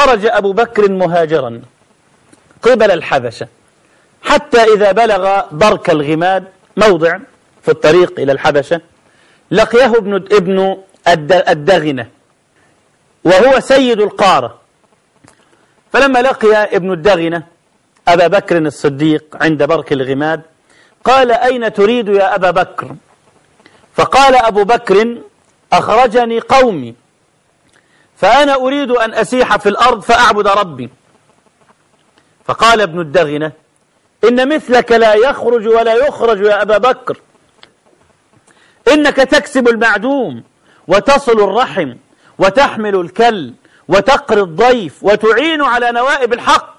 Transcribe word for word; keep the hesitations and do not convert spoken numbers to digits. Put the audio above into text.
خرج أبو بكر مهاجرا قبل الحبشة، حتى إذا بلغ برك الغماد موضع في الطريق إلى الحبشة لقيه ابن ابن الدغنة وهو سيد القارة. فلما لقي ابن الدغنة أبا بكر الصديق عند برك الغماد قال: أين تريد يا أبا بكر؟ فقال أبو بكر: أخرجني قومي فأنا أريد أن أسيح في الأرض فأعبد ربي. فقال ابن الدغنة: إن مثلك لا يخرج ولا يخرج يا أبا بكر، إنك تكسب المعدوم وتصل الرحم وتحمل الكل وتقري الضيف وتعين على نوائب الحق،